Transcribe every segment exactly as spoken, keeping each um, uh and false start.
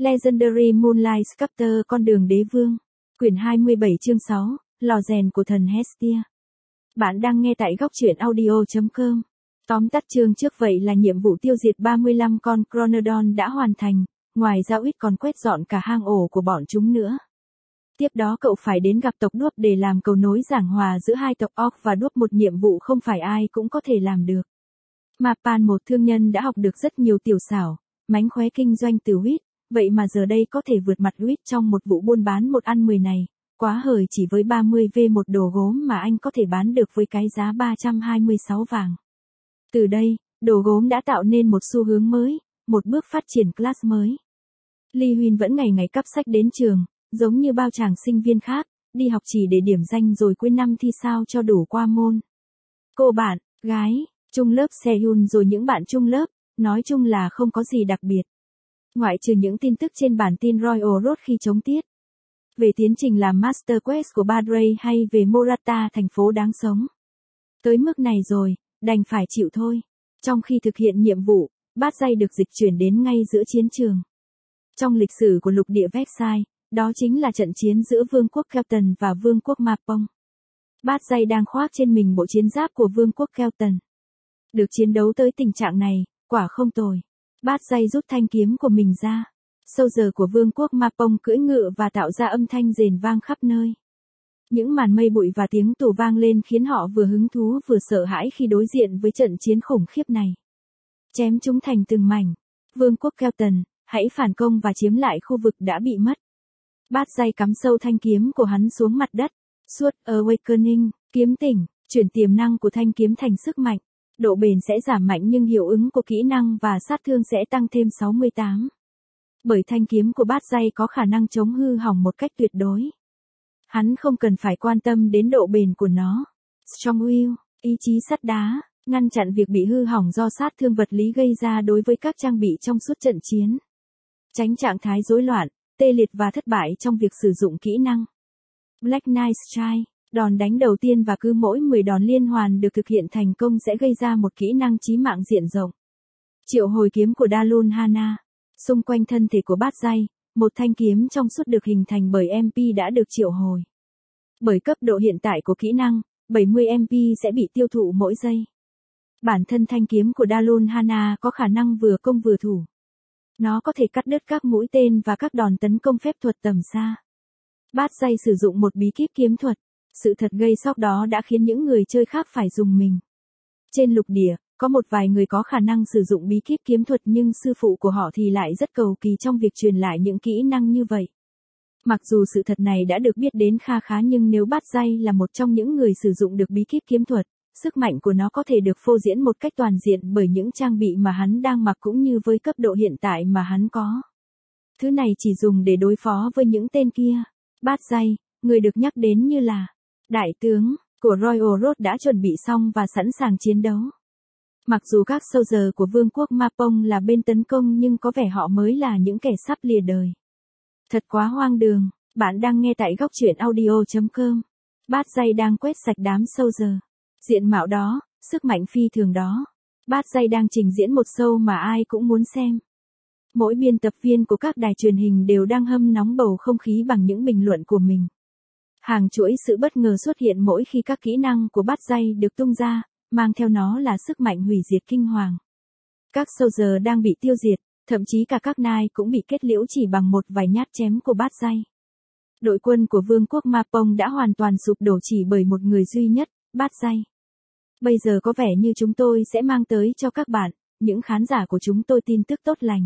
Legendary Moonlight Sculptor Con đường đế vương. Quyển hai mươi bảy chương sáu, Lò rèn của thần Hestia. Bạn đang nghe tại góc truyện audio chấm com. Tóm tắt chương trước vậy là nhiệm vụ tiêu diệt ba mươi lăm con Chronodon đã hoàn thành, ngoài ra Uýt còn quét dọn cả hang ổ của bọn chúng nữa. Tiếp đó cậu phải đến gặp tộc Đuốc để làm cầu nối giảng hòa giữa hai tộc Orc và Đuốc, một nhiệm vụ không phải ai cũng có thể làm được. Mapan, một thương nhân đã học được rất nhiều tiểu xảo, mánh khóe kinh doanh từ Uýt, vậy mà giờ đây có thể vượt mặt Uýt trong một vụ buôn bán một ăn mười này, quá hời, chỉ với ba mươi vê một đồ gốm mà anh có thể bán được với cái giá ba trăm hai mươi sáu vàng. Từ đây, đồ gốm đã tạo nên một xu hướng mới, một bước phát triển class mới. Ly Huyên vẫn ngày ngày cắp sách đến trường, giống như bao chàng sinh viên khác, đi học chỉ để điểm danh rồi cuối năm thi sao cho đủ qua môn. Cô bạn, gái, chung lớp Sehun rồi những bạn chung lớp, nói chung là không có gì đặc biệt. Ngoại trừ những tin tức trên bản tin Royal Road khi chống tiết. Về tiến trình làm Master Quest của Badray hay về Morata, thành phố đáng sống. Tới mức này rồi, đành phải chịu thôi. Trong khi thực hiện nhiệm vụ, Bát Dây được dịch chuyển đến ngay giữa chiến trường. Trong lịch sử của lục địa Versailles, đó chính là trận chiến giữa Vương quốc Kelton và Vương quốc Mapong. Bát Dây đang khoác trên mình bộ chiến giáp của Vương quốc Kelton. Được chiến đấu tới tình trạng này, quả không tồi. Bát Dây rút thanh kiếm của mình ra. Sâu giờ của Vương quốc Mapong cưỡi ngựa và tạo ra âm thanh rền vang khắp nơi. Những màn mây bụi và tiếng tù vang lên khiến họ vừa hứng thú vừa sợ hãi khi đối diện với trận chiến khủng khiếp này. Chém chúng thành từng mảnh. Vương quốc Kelton, hãy phản công và chiếm lại khu vực đã bị mất. Bát Dây cắm sâu thanh kiếm của hắn xuống mặt đất. Suốt Awakening, kiếm tỉnh, chuyển tiềm năng của thanh kiếm thành sức mạnh. Độ bền sẽ giảm mạnh nhưng hiệu ứng của kỹ năng và sát thương sẽ tăng thêm sáu mươi tám. Bởi thanh kiếm của Bát Dây có khả năng chống hư hỏng một cách tuyệt đối. Hắn không cần phải quan tâm đến độ bền của nó. Strong Will, ý chí sắt đá, ngăn chặn việc bị hư hỏng do sát thương vật lý gây ra đối với các trang bị trong suốt trận chiến. Tránh trạng thái rối loạn, tê liệt và thất bại trong việc sử dụng kỹ năng. Black Knight Strike, đòn đánh đầu tiên và cứ mỗi mười đòn liên hoàn được thực hiện thành công sẽ gây ra một kỹ năng chí mạng diện rộng. Triệu hồi kiếm của Dalun Hana. Xung quanh thân thể của Bát Dây, một thanh kiếm trong suốt được hình thành bởi em pê đã được triệu hồi. Bởi cấp độ hiện tại của kỹ năng, bảy mươi em pê sẽ bị tiêu thụ mỗi giây. Bản thân thanh kiếm của Dalun Hana có khả năng vừa công vừa thủ. Nó có thể cắt đứt các mũi tên và các đòn tấn công phép thuật tầm xa. Bát Dây sử dụng một bí kíp kiếm thuật. Sự thật gây sốc đó đã khiến những người chơi khác phải dùng mình. Trên lục địa, có một vài người có khả năng sử dụng bí kíp kiếm thuật nhưng sư phụ của họ thì lại rất cầu kỳ trong việc truyền lại những kỹ năng như vậy. Mặc dù sự thật này đã được biết đến kha khá nhưng nếu Bát Dây là một trong những người sử dụng được bí kíp kiếm thuật, sức mạnh của nó có thể được phô diễn một cách toàn diện bởi những trang bị mà hắn đang mặc cũng như với cấp độ hiện tại mà hắn có. Thứ này chỉ dùng để đối phó với những tên kia. Bát Dây, người được nhắc đến như là đại tướng của Royal Road đã chuẩn bị xong và sẵn sàng chiến đấu. Mặc dù các soldier của Vương quốc Mapong là bên tấn công nhưng có vẻ họ mới là những kẻ sắp lìa đời. Thật quá hoang đường. Bạn đang nghe tại góc truyện audio chấm com. Bát Dây đang quét sạch đám soldier. Diện mạo đó, sức mạnh phi thường đó. Bát Dây đang trình diễn một show mà ai cũng muốn xem. Mỗi biên tập viên của các đài truyền hình đều đang hâm nóng bầu không khí bằng những bình luận của mình. Hàng chuỗi sự bất ngờ xuất hiện mỗi khi các kỹ năng của Bát Dây được tung ra, mang theo nó là sức mạnh hủy diệt kinh hoàng. Các soldier đang bị tiêu diệt, thậm chí cả các nai cũng bị kết liễu chỉ bằng một vài nhát chém của Bát Dây. Đội quân của Vương quốc Mapong đã hoàn toàn sụp đổ chỉ bởi một người duy nhất, Bát Dây. Bây giờ có vẻ như chúng tôi sẽ mang tới cho các bạn, những khán giả của chúng tôi tin tức tốt lành.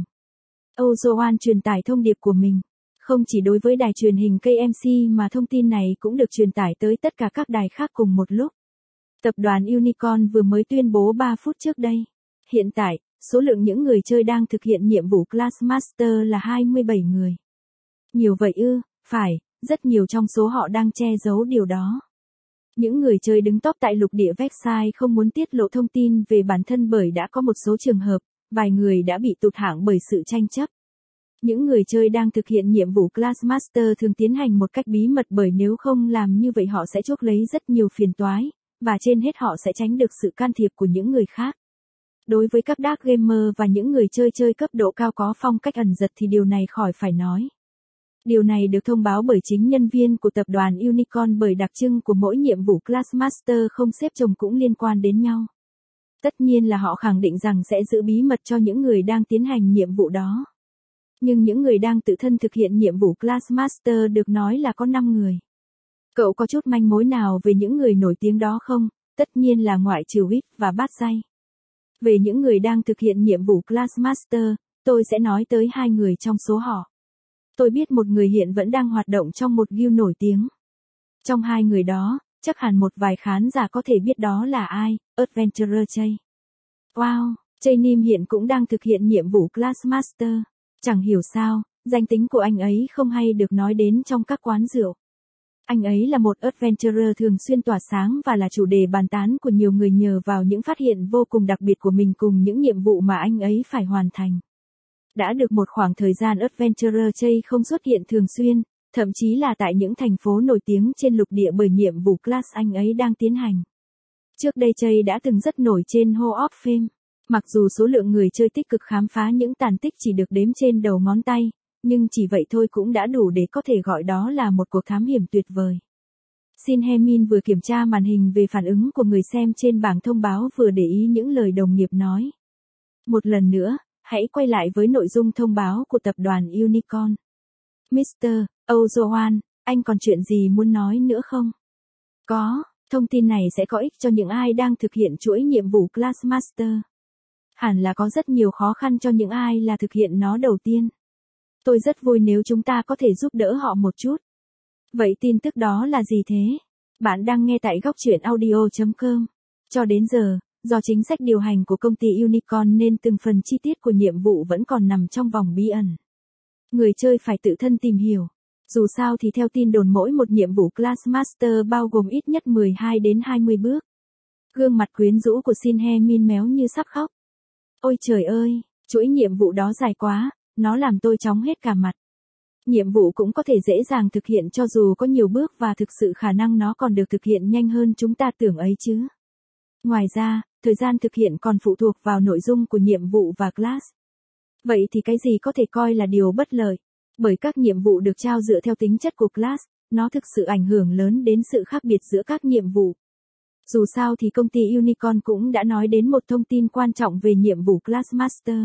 Ozoan truyền tải thông điệp của mình. Không chỉ đối với đài truyền hình ca em xê mà thông tin này cũng được truyền tải tới tất cả các đài khác cùng một lúc. Tập đoàn Unicorn vừa mới tuyên bố ba phút trước đây. Hiện tại, số lượng những người chơi đang thực hiện nhiệm vụ Class Master là hai mươi bảy người. Nhiều vậy ư, phải, rất nhiều trong số họ đang che giấu điều đó. Những người chơi đứng top tại lục địa Versailles không muốn tiết lộ thông tin về bản thân bởi đã có một số trường hợp, vài người đã bị tụt hạng bởi sự tranh chấp. Những người chơi đang thực hiện nhiệm vụ Class Master thường tiến hành một cách bí mật bởi nếu không làm như vậy họ sẽ chuốc lấy rất nhiều phiền toái, và trên hết họ sẽ tránh được sự can thiệp của những người khác. Đối với các dark gamer và những người chơi chơi cấp độ cao có phong cách ẩn giật thì điều này khỏi phải nói. Điều này được thông báo bởi chính nhân viên của tập đoàn Unicorn bởi đặc trưng của mỗi nhiệm vụ Class Master không xếp chồng cũng liên quan đến nhau. Tất nhiên là họ khẳng định rằng sẽ giữ bí mật cho những người đang tiến hành nhiệm vụ đó. Nhưng những người đang tự thân thực hiện nhiệm vụ Class Master được nói là có năm người. Cậu có chút manh mối nào về những người nổi tiếng đó không? Tất nhiên là ngoại trừ Wit và Bát Say. Về những người đang thực hiện nhiệm vụ Class Master, tôi sẽ nói tới hai người trong số họ. Tôi biết một người hiện vẫn đang hoạt động trong một guild nổi tiếng. Trong hai người đó, chắc hẳn một vài khán giả có thể biết đó là ai, Adventurer Jay. Wow, Jay Nim hiện cũng đang thực hiện nhiệm vụ Class Master. Chẳng hiểu sao, danh tính của anh ấy không hay được nói đến trong các quán rượu. Anh ấy là một adventurer thường xuyên tỏa sáng và là chủ đề bàn tán của nhiều người nhờ vào những phát hiện vô cùng đặc biệt của mình cùng những nhiệm vụ mà anh ấy phải hoàn thành. Đã được một khoảng thời gian Adventurer Jay không xuất hiện thường xuyên, thậm chí là tại những thành phố nổi tiếng trên lục địa bởi nhiệm vụ Class anh ấy đang tiến hành. Trước đây Jay đã từng rất nổi trên Hall of Fame. Mặc dù số lượng người chơi tích cực khám phá những tàn tích chỉ được đếm trên đầu ngón tay, nhưng chỉ vậy thôi cũng đã đủ để có thể gọi đó là một cuộc thám hiểm tuyệt vời. Shin Hye-min vừa kiểm tra màn hình về phản ứng của người xem trên bảng thông báo vừa để ý những lời đồng nghiệp nói. Một lần nữa, hãy quay lại với nội dung thông báo của tập đoàn Unicorn. mít tơ Ozoan, anh còn chuyện gì muốn nói nữa không? Có, thông tin này sẽ có ích cho những ai đang thực hiện chuỗi nhiệm vụ Class Master. Hẳn là có rất nhiều khó khăn cho những ai là thực hiện nó đầu tiên. Tôi rất vui nếu chúng ta có thể giúp đỡ họ một chút. Vậy tin tức đó là gì thế? Bạn đang nghe tại góc truyện audio chấm com. Cho đến giờ, do chính sách điều hành của công ty Unicorn nên từng phần chi tiết của nhiệm vụ vẫn còn nằm trong vòng bí ẩn. Người chơi phải tự thân tìm hiểu. Dù sao thì theo tin đồn mỗi một nhiệm vụ Class Master bao gồm ít nhất mười hai đến hai mươi bước. Gương mặt quyến rũ của Shin Hye-min méo như sắp khóc. Ôi trời ơi, chuỗi nhiệm vụ đó dài quá, nó làm tôi chóng hết cả mặt. Nhiệm vụ cũng có thể dễ dàng thực hiện cho dù có nhiều bước và thực sự khả năng nó còn được thực hiện nhanh hơn chúng ta tưởng ấy chứ. Ngoài ra, thời gian thực hiện còn phụ thuộc vào nội dung của nhiệm vụ và class. Vậy thì cái gì có thể coi là điều bất lợi? Bởi các nhiệm vụ được trao dựa theo tính chất của class, nó thực sự ảnh hưởng lớn đến sự khác biệt giữa các nhiệm vụ. Dù sao thì công ty Unicorn cũng đã nói đến một thông tin quan trọng về nhiệm vụ Class Master.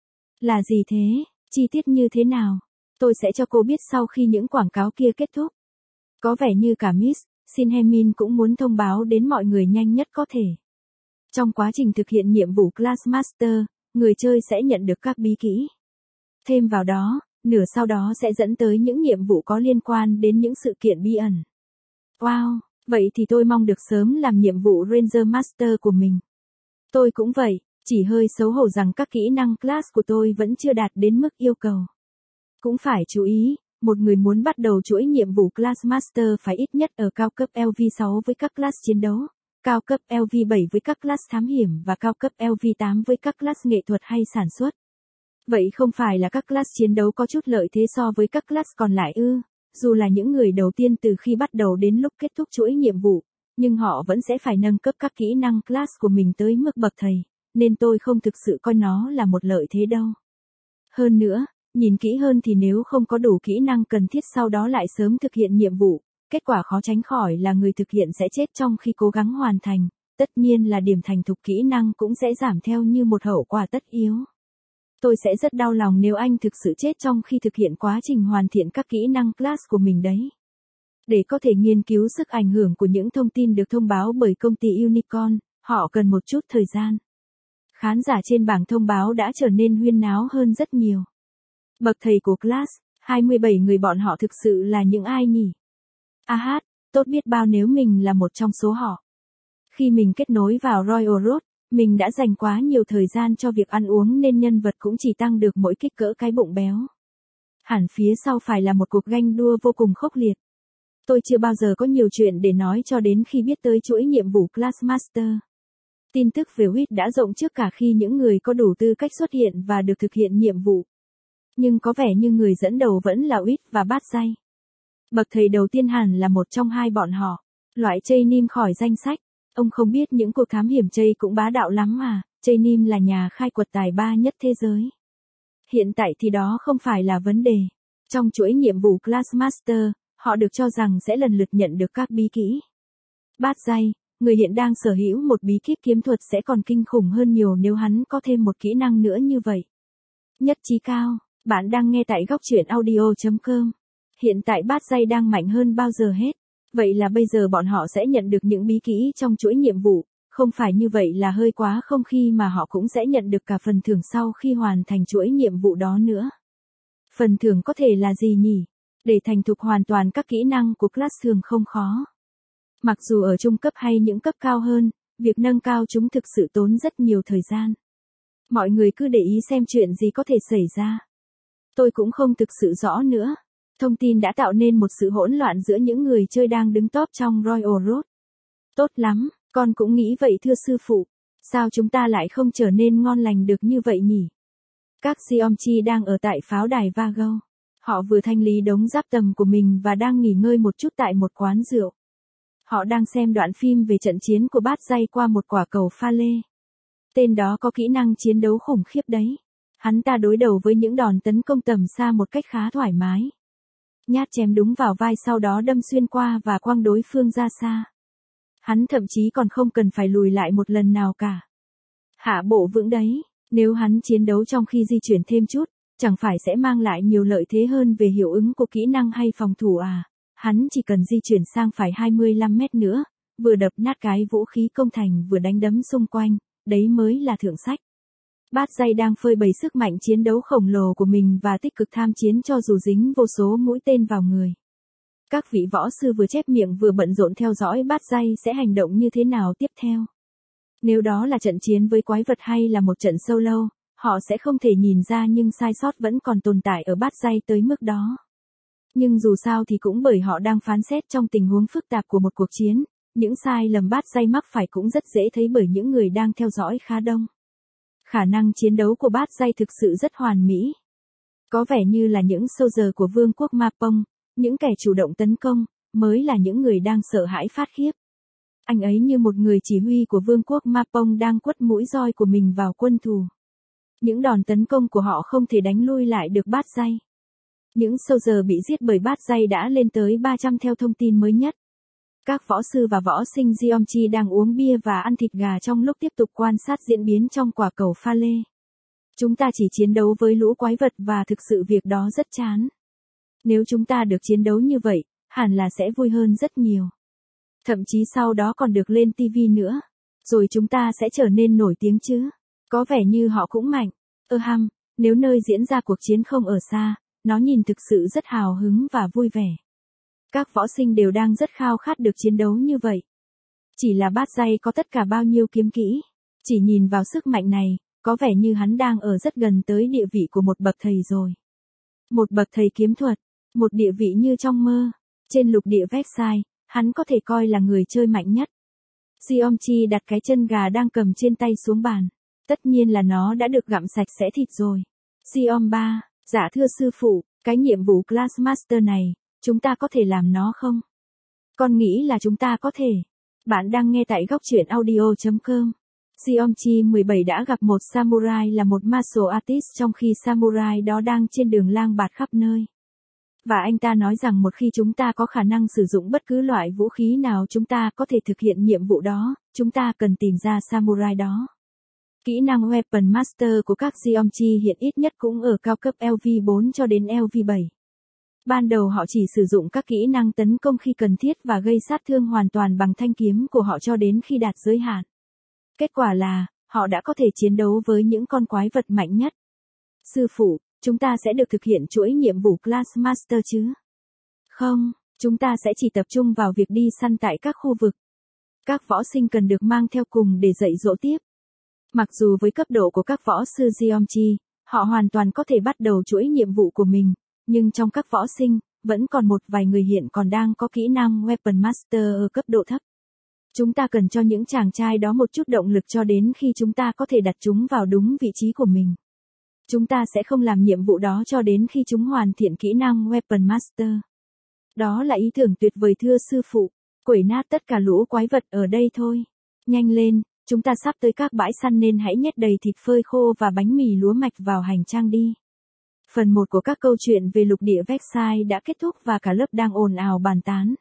Là gì thế? Chi tiết như thế nào? Tôi sẽ cho cô biết sau khi những quảng cáo kia kết thúc. Có vẻ như cả Miss Shin Hye-min cũng muốn thông báo đến mọi người nhanh nhất có thể. Trong quá trình thực hiện nhiệm vụ Class Master, người chơi sẽ nhận được các bí kỹ. Thêm vào đó, nửa sau đó sẽ dẫn tới những nhiệm vụ có liên quan đến những sự kiện bí ẩn. Wow, vậy thì tôi mong được sớm làm nhiệm vụ Ranger Master của mình. Tôi cũng vậy, chỉ hơi xấu hổ rằng các kỹ năng class của tôi vẫn chưa đạt đến mức yêu cầu. Cũng phải chú ý, một người muốn bắt đầu chuỗi nhiệm vụ Class Master phải ít nhất ở cao cấp L V sáu với các class chiến đấu, cao cấp L V bảy với các class thám hiểm và cao cấp L V tám với các class nghệ thuật hay sản xuất. Vậy không phải là các class chiến đấu có chút lợi thế so với các class còn lại ư? Dù là những người đầu tiên từ khi bắt đầu đến lúc kết thúc chuỗi nhiệm vụ, nhưng họ vẫn sẽ phải nâng cấp các kỹ năng class của mình tới mức bậc thầy, nên tôi không thực sự coi nó là một lợi thế đâu. Hơn nữa, nhìn kỹ hơn thì nếu không có đủ kỹ năng cần thiết sau đó lại sớm thực hiện nhiệm vụ, kết quả khó tránh khỏi là người thực hiện sẽ chết trong khi cố gắng hoàn thành, tất nhiên là điểm thành thục kỹ năng cũng sẽ giảm theo như một hậu quả tất yếu. Tôi sẽ rất đau lòng nếu anh thực sự chết trong khi thực hiện quá trình hoàn thiện các kỹ năng class của mình đấy. Để có thể nghiên cứu sức ảnh hưởng của những thông tin được thông báo bởi công ty Unicorn, họ cần một chút thời gian. Khán giả trên bảng thông báo đã trở nên huyên náo hơn rất nhiều. Bậc thầy của class, hai mươi bảy người bọn họ thực sự là những ai nhỉ? A hát, tốt biết bao nếu mình là một trong số họ. Khi mình kết nối vào Royal Road, mình đã dành quá nhiều thời gian cho việc ăn uống nên nhân vật cũng chỉ tăng được mỗi kích cỡ cái bụng béo. Hẳn phía sau phải là một cuộc ganh đua vô cùng khốc liệt. Tôi chưa bao giờ có nhiều chuyện để nói cho đến khi biết tới chuỗi nhiệm vụ Class Master. Tin tức về Wit đã rộng trước cả khi những người có đủ tư cách xuất hiện và được thực hiện nhiệm vụ. Nhưng có vẻ như người dẫn đầu vẫn là Wit và Bát Say. Bậc thầy đầu tiên hẳn là một trong hai bọn họ. Loại Jay Nim khỏi danh sách. Ông không biết những cuộc thám hiểm Jay cũng bá đạo lắm mà. Chenim là nhà khai quật tài ba nhất thế giới. Hiện tại thì đó không phải là vấn đề. Trong chuỗi nhiệm vụ Class Master, họ được cho rằng sẽ lần lượt nhận được các bí kỹ. Bát Giai, người hiện đang sở hữu một bí kíp kiếm thuật sẽ còn kinh khủng hơn nhiều nếu hắn có thêm một kỹ năng nữa như vậy. Nhất trí cao, bạn đang nghe tại góc truyện audio chấm com. Hiện tại Bát Giai đang mạnh hơn bao giờ hết. Vậy là bây giờ bọn họ sẽ nhận được những bí kỹ trong chuỗi nhiệm vụ, không phải như vậy là hơi quá không khi mà họ cũng sẽ nhận được cả phần thưởng sau khi hoàn thành chuỗi nhiệm vụ đó nữa. Phần thưởng có thể là gì nhỉ? Để thành thục hoàn toàn các kỹ năng của class thường không khó. Mặc dù ở trung cấp hay những cấp cao hơn, việc nâng cao chúng thực sự tốn rất nhiều thời gian. Mọi người cứ để ý xem chuyện gì có thể xảy ra. Tôi cũng không thực sự rõ nữa. Thông tin đã tạo nên một sự hỗn loạn giữa những người chơi đang đứng top trong Royal Road. Tốt lắm, con cũng nghĩ vậy thưa sư phụ. Sao chúng ta lại không trở nên ngon lành được như vậy nhỉ? Các Geomchi đang ở tại pháo đài Vago. Họ vừa thanh lý đống giáp tầm của mình và đang nghỉ ngơi một chút tại một quán rượu. Họ đang xem đoạn phim về trận chiến của Bát Giai qua một quả cầu pha lê. Tên đó có kỹ năng chiến đấu khủng khiếp đấy. Hắn ta đối đầu với những đòn tấn công tầm xa một cách khá thoải mái. Nhát chém đúng vào vai sau đó đâm xuyên qua và quăng đối phương ra xa. Hắn thậm chí còn không cần phải lùi lại một lần nào cả. Hạ bộ vững đấy, nếu hắn chiến đấu trong khi di chuyển thêm chút, chẳng phải sẽ mang lại nhiều lợi thế hơn về hiệu ứng của kỹ năng hay phòng thủ à. Hắn chỉ cần di chuyển sang phải hai mươi lăm mét nữa, vừa đập nát cái vũ khí công thành vừa đánh đấm xung quanh, đấy mới là thượng sách. Bát Giai đang phơi bày sức mạnh chiến đấu khổng lồ của mình và tích cực tham chiến cho dù dính vô số mũi tên vào người. Các vị võ sư vừa chép miệng vừa bận rộn theo dõi Bát Giai sẽ hành động như thế nào tiếp theo. Nếu đó là trận chiến với quái vật hay là một trận solo, họ sẽ không thể nhìn ra nhưng sai sót vẫn còn tồn tại ở Bát Giai tới mức đó. Nhưng dù sao thì cũng bởi họ đang phán xét trong tình huống phức tạp của một cuộc chiến, những sai lầm Bát Giai mắc phải cũng rất dễ thấy bởi những người đang theo dõi khá đông. Khả năng chiến đấu của Bát Giai thực sự rất hoàn mỹ. Có vẻ như là những soldier của vương quốc Mapong, những kẻ chủ động tấn công, mới là những người đang sợ hãi phát khiếp. Anh ấy như một người chỉ huy của vương quốc Mapong đang quất mũi roi của mình vào quân thù. Những đòn tấn công của họ không thể đánh lui lại được Bát Giai. Những soldier bị giết bởi Bát Giai đã lên tới ba trăm theo thông tin mới nhất. Các võ sư và võ sinh Geomchi đang uống bia và ăn thịt gà trong lúc tiếp tục quan sát diễn biến trong quả cầu pha lê. Chúng ta chỉ chiến đấu với lũ quái vật và thực sự việc đó rất chán. Nếu chúng ta được chiến đấu như vậy, hẳn là sẽ vui hơn rất nhiều. Thậm chí sau đó còn được lên ti vi nữa. Rồi chúng ta sẽ trở nên nổi tiếng chứ. Có vẻ như họ cũng mạnh. Ơ hăm, nếu nơi diễn ra cuộc chiến không ở xa, nó nhìn thực sự rất hào hứng và vui vẻ. Các võ sinh đều đang rất khao khát được chiến đấu như vậy. Chỉ là Bát Giai có tất cả bao nhiêu kiếm kỹ. Chỉ nhìn vào sức mạnh này, có vẻ như hắn đang ở rất gần tới địa vị của một bậc thầy rồi. Một bậc thầy kiếm thuật, một địa vị như trong mơ. Trên lục địa Vexai, hắn có thể coi là người chơi mạnh nhất. Geomchi đặt cái chân gà đang cầm trên tay xuống bàn. Tất nhiên là nó đã được gặm sạch sẽ thịt rồi. Geom ba, dạ thưa sư phụ, cái nhiệm vụ Class Master này, chúng ta có thể làm nó không? Con nghĩ là chúng ta có thể. Bạn đang nghe tại góc truyện audio chấm com. Geomchi mười bảy đã gặp một samurai là một martial artist trong khi samurai đó đang trên đường lang bạt khắp nơi. Và anh ta nói rằng một khi chúng ta có khả năng sử dụng bất cứ loại vũ khí nào chúng ta có thể thực hiện nhiệm vụ đó, chúng ta cần tìm ra samurai đó. Kỹ năng Weapon Master của các Geomchi hiện ít nhất cũng ở cao cấp L V bốn cho đến L V bảy. Ban đầu họ chỉ sử dụng các kỹ năng tấn công khi cần thiết và gây sát thương hoàn toàn bằng thanh kiếm của họ cho đến khi đạt giới hạn. Kết quả là, họ đã có thể chiến đấu với những con quái vật mạnh nhất. Sư phụ, chúng ta sẽ được thực hiện chuỗi nhiệm vụ Class Master chứ? Không, chúng ta sẽ chỉ tập trung vào việc đi săn tại các khu vực. Các võ sinh cần được mang theo cùng để dạy dỗ tiếp. Mặc dù với cấp độ của các võ sư Geomchi, họ hoàn toàn có thể bắt đầu chuỗi nhiệm vụ của mình, nhưng trong các võ sinh, vẫn còn một vài người hiện còn đang có kỹ năng Weapon Master ở cấp độ thấp. Chúng ta cần cho những chàng trai đó một chút động lực cho đến khi chúng ta có thể đặt chúng vào đúng vị trí của mình. Chúng ta sẽ không làm nhiệm vụ đó cho đến khi chúng hoàn thiện kỹ năng Weapon Master. Đó là ý tưởng tuyệt vời thưa sư phụ, quẩy nát tất cả lũ quái vật ở đây thôi. Nhanh lên, Chúng ta sắp tới các bãi săn nên hãy nhét đầy thịt phơi khô và bánh mì lúa mạch vào hành trang đi. Phần một của các câu chuyện về lục địa Versailles đã kết thúc và cả lớp đang ồn ào bàn tán.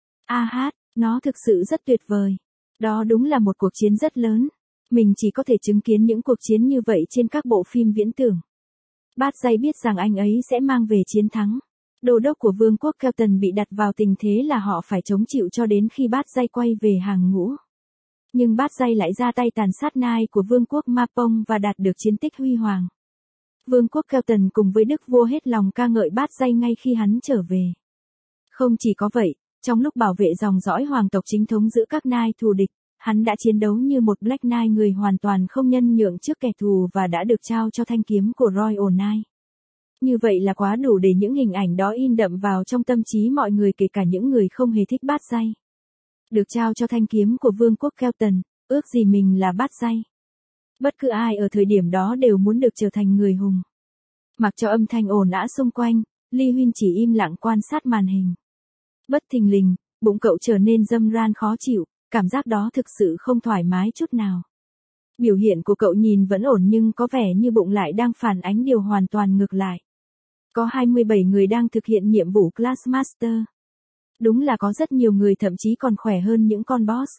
A hát, nó thực sự rất tuyệt vời. Đó đúng là một cuộc chiến rất lớn. Mình chỉ có thể chứng kiến những cuộc chiến như vậy trên các bộ phim viễn tưởng. Bát Dây biết rằng anh ấy sẽ mang về chiến thắng. Đô đốc của vương quốc Kelton bị đặt vào tình thế là họ phải chống chịu cho đến khi Bát Dây quay về hàng ngũ. Nhưng Bát Dây lại ra tay tàn sát nai của vương quốc Mapong và đạt được chiến tích huy hoàng. Vương quốc Kelton cùng với đức vua hết lòng ca ngợi Bát Dây ngay khi hắn trở về. Không chỉ có vậy, trong lúc bảo vệ dòng dõi hoàng tộc chính thống giữa các nai thù địch, hắn đã chiến đấu như một Black Knight người hoàn toàn không nhân nhượng trước kẻ thù và đã được trao cho thanh kiếm của Royal Knight. Như vậy là quá đủ để những hình ảnh đó in đậm vào trong tâm trí mọi người, kể cả những người không hề thích Bát Dây. Được trao cho thanh kiếm của vương quốc Kelton, ước gì mình là Bát Dây. Bất cứ ai ở thời điểm đó đều muốn được trở thành người hùng. Mặc cho âm thanh ồn ào xung quanh, Lee Huynh chỉ im lặng quan sát màn hình. Bất thình lình, bụng cậu trở nên râm ran khó chịu, cảm giác đó thực sự không thoải mái chút nào. Biểu hiện của cậu nhìn vẫn ổn nhưng có vẻ như bụng lại đang phản ánh điều hoàn toàn ngược lại. Có hai mươi bảy người đang thực hiện nhiệm vụ Class Master. Đúng là có rất nhiều người thậm chí còn khỏe hơn những con boss.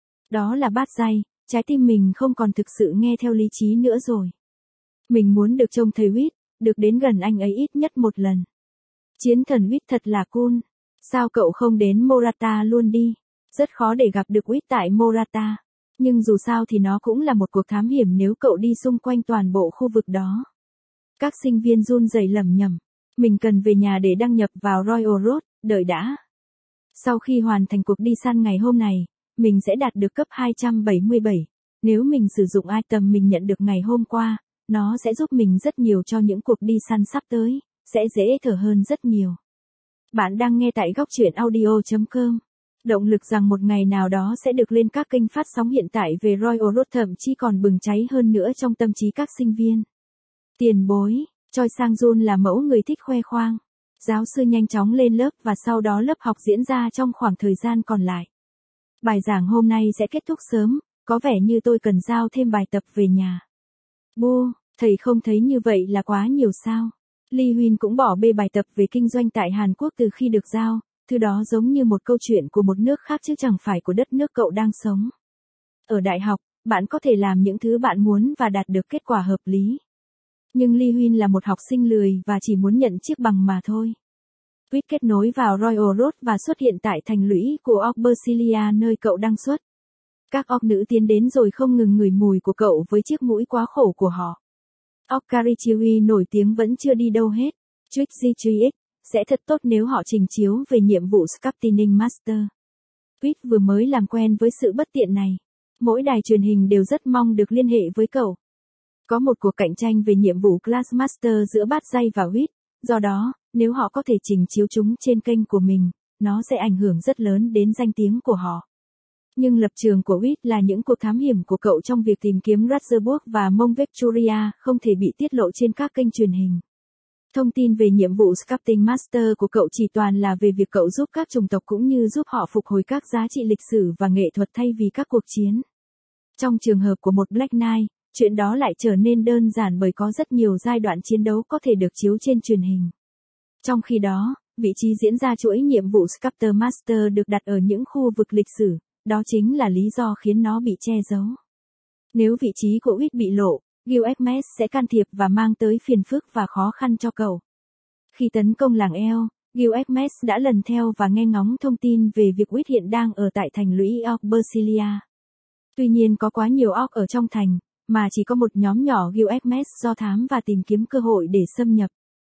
Đó là Bát Dây, trái tim mình không còn thực sự nghe theo lý trí nữa rồi. Mình muốn được trông thấy Whit, được đến gần anh ấy ít nhất một lần. Chiến thần Whit thật là cool. Sao cậu không đến Morata luôn đi? Rất khó để gặp được Whit tại Morata. Nhưng dù sao thì nó cũng là một cuộc thám hiểm nếu cậu đi xung quanh toàn bộ khu vực đó. Các sinh viên run rẩy lẩm nhẩm. Mình cần về nhà để đăng nhập vào Royal Road, đợi đã. Sau khi hoàn thành cuộc đi săn ngày hôm này, mình sẽ đạt được cấp hai trăm bảy mươi bảy. Nếu mình sử dụng item mình nhận được ngày hôm qua, nó sẽ giúp mình rất nhiều cho những cuộc đi săn sắp tới, sẽ dễ thở hơn rất nhiều. Bạn đang nghe tại góc truyện audio chấm com. Động lực rằng một ngày nào đó sẽ được lên các kênh phát sóng hiện tại về Royal Road thậm chí còn bừng cháy hơn nữa trong tâm trí các sinh viên. Tiền bối, Choi Sang-jun là mẫu người thích khoe khoang. Giáo sư nhanh chóng lên lớp và sau đó lớp học diễn ra trong khoảng thời gian còn lại. Bài giảng hôm nay sẽ kết thúc sớm, có vẻ như tôi cần giao thêm bài tập về nhà. Bu, thầy không thấy như vậy là quá nhiều sao? Lee Huynh cũng bỏ bê bài tập về kinh doanh tại Hàn Quốc từ khi được giao, thứ đó giống như một câu chuyện của một nước khác chứ chẳng phải của đất nước cậu đang sống. Ở đại học, bạn có thể làm những thứ bạn muốn và đạt được kết quả hợp lý. Nhưng Lee Huynh là một học sinh lười và chỉ muốn nhận chiếc bằng mà thôi. Whit kết nối vào Royal Road và xuất hiện tại thành lũy của Orc Bersilia nơi cậu đang xuất. Các orc nữ tiến đến rồi không ngừng ngửi mùi của cậu với chiếc mũi quá khổ của họ. Orc Karichiwi nổi tiếng vẫn chưa đi đâu hết. Trixie Trix, sẽ thật tốt nếu họ trình chiếu về nhiệm vụ Sculpting Master. Whit vừa mới làm quen với sự bất tiện này. Mỗi đài truyền hình đều rất mong được liên hệ với cậu. Có một cuộc cạnh tranh về nhiệm vụ Class Master giữa Bát Dây và Whit, do đó, nếu họ có thể trình chiếu chúng trên kênh của mình, nó sẽ ảnh hưởng rất lớn đến danh tiếng của họ. Nhưng lập trường của Whit là những cuộc thám hiểm của cậu trong việc tìm kiếm Ratzeburg và Mont Victoria không thể bị tiết lộ trên các kênh truyền hình. Thông tin về nhiệm vụ Sculpting Master của cậu chỉ toàn là về việc cậu giúp các chủng tộc cũng như giúp họ phục hồi các giá trị lịch sử và nghệ thuật thay vì các cuộc chiến. Trong trường hợp của một Black Knight, chuyện đó lại trở nên đơn giản bởi có rất nhiều giai đoạn chiến đấu có thể được chiếu trên truyền hình. Trong khi đó, vị trí diễn ra chuỗi nhiệm vụ Sculptor Master được đặt ở những khu vực lịch sử, đó chính là lý do khiến nó bị che giấu. Nếu vị trí của Whit bị lộ, Gilgamesh sẽ can thiệp và mang tới phiền phức và khó khăn cho cậu. Khi tấn công làng eo, Gilgamesh đã lần theo và nghe ngóng thông tin về việc Whit hiện đang ở tại thành lũy Orc Bersilia. Tuy nhiên có quá nhiều orc ở trong thành, mà chỉ có một nhóm nhỏ Gilgamesh do thám và tìm kiếm cơ hội để xâm nhập.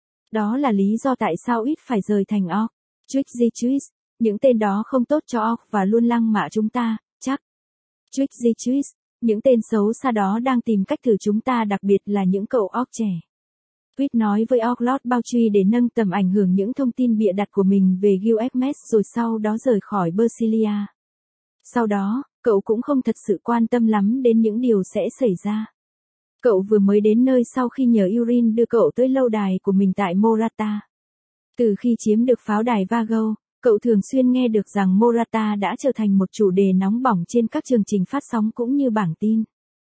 Đó là lý do tại sao Whit phải rời thành orc. Trixie Trix, những tên đó không tốt cho orc và luôn lăng mạ chúng ta, chắc. Trixie Trix, những tên xấu xa đó đang tìm cách thử chúng ta, đặc biệt là những cậu orc trẻ. Whit nói với Orc Lord Boutrey để nâng tầm ảnh hưởng những thông tin bịa đặt của mình về Gilgamesh rồi sau đó rời khỏi Bersilia. Sau đó, cậu cũng không thật sự quan tâm lắm đến những điều sẽ xảy ra. Cậu vừa mới đến nơi sau khi nhờ Urin đưa cậu tới lâu đài của mình tại Morata. Từ khi chiếm được pháo đài Vago, Cậu thường xuyên nghe được rằng Morata đã trở thành một chủ đề nóng bỏng trên các chương trình phát sóng cũng như bảng tin.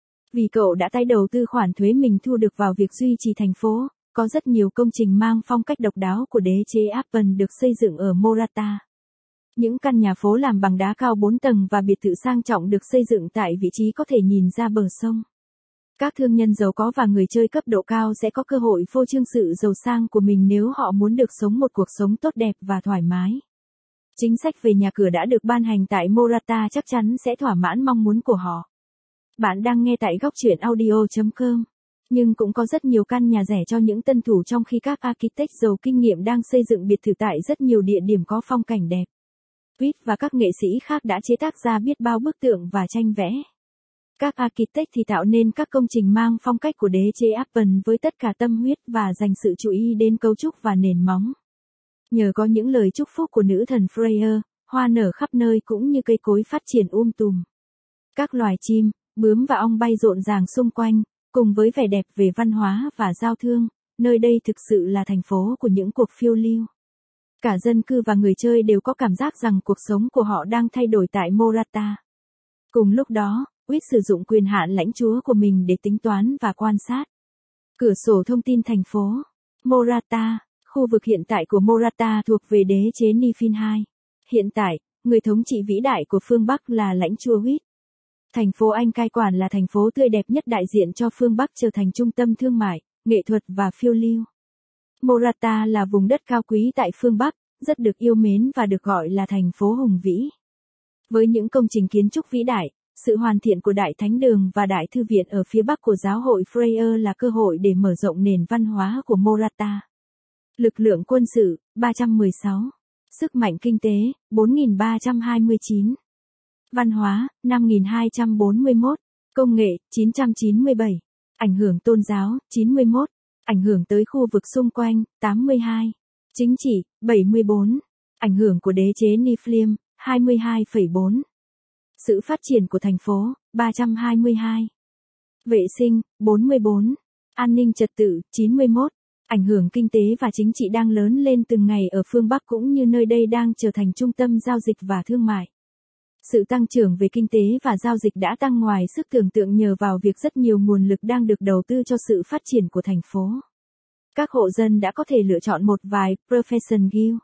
Vì cậu đã tái đầu tư khoản thuế mình thu được vào việc duy trì thành phố, có rất nhiều công trình mang phong cách độc đáo của đế chế Apple được xây dựng ở Morata. Những căn nhà phố làm bằng đá cao bốn tầng và biệt thự sang trọng được xây dựng tại vị trí có thể nhìn ra bờ sông. Các thương nhân giàu có và người chơi cấp độ cao sẽ có cơ hội phô trương sự giàu sang của mình nếu họ muốn được sống một cuộc sống tốt đẹp và thoải mái. Chính sách về nhà cửa đã được ban hành tại Morata chắc chắn sẽ thỏa mãn mong muốn của họ. Bạn đang nghe tại góc truyện audio chấm com. Nhưng cũng có rất nhiều căn nhà rẻ cho những tân thủ trong khi các architect giàu kinh nghiệm đang xây dựng biệt thự tại rất nhiều địa điểm có phong cảnh đẹp. Reed và các nghệ sĩ khác đã chế tác ra biết bao bức tượng và tranh vẽ. Các architect thì tạo nên các công trình mang phong cách của đế chế Apple với tất cả tâm huyết và dành sự chú ý đến cấu trúc và nền móng. Nhờ có những lời chúc phúc của nữ thần Freya, hoa nở khắp nơi cũng như cây cối phát triển um tùm. Các loài chim, bướm và ong bay rộn ràng xung quanh, cùng với vẻ đẹp về văn hóa và giao thương, nơi đây thực sự là thành phố của những cuộc phiêu lưu. Cả dân cư và người chơi đều có cảm giác rằng cuộc sống của họ đang thay đổi tại Morata. Cùng lúc đó, Reed sử dụng quyền hạn lãnh chúa của mình để tính toán và quan sát. Cửa sổ thông tin thành phố. Morata, khu vực hiện tại của Morata thuộc về đế chế Nifin hai. Hiện tại, người thống trị vĩ đại của phương Bắc là lãnh chúa Reed. Thành phố Anh cai quản là thành phố tươi đẹp nhất đại diện cho phương Bắc trở thành trung tâm thương mại, nghệ thuật và phiêu lưu. Morata là vùng đất cao quý tại phương Bắc, rất được yêu mến và được gọi là thành phố hùng vĩ. Với những công trình kiến trúc vĩ đại, sự hoàn thiện của Đại Thánh Đường và Đại Thư viện ở phía Bắc của giáo hội Freya là cơ hội để mở rộng nền văn hóa của Morata. Lực lượng quân sự, ba trăm mười sáu. Sức mạnh kinh tế, bốn nghìn ba trăm hai mươi chín. Văn hóa, năm nghìn hai trăm bốn mươi mốt. Công nghệ, chín trăm chín mươi bảy. Ảnh hưởng tôn giáo, chín mươi mốt. Ảnh hưởng tới khu vực xung quanh, tám mươi hai. Chính trị, bảy mươi bốn. Ảnh hưởng của đế chế Niflheim, hai mươi hai phẩy bốn. Sự phát triển của thành phố, ba trăm hai mươi hai. Vệ sinh, bốn mươi bốn. An ninh trật tự, chín mươi mốt. Ảnh hưởng kinh tế và chính trị đang lớn lên từng ngày ở phương Bắc cũng như nơi đây đang trở thành trung tâm giao dịch và thương mại. Sự tăng trưởng về kinh tế và giao dịch đã tăng ngoài sức tưởng tượng nhờ vào việc rất nhiều nguồn lực đang được đầu tư cho sự phát triển của thành phố. Các hộ dân đã có thể lựa chọn một vài Profession Guild.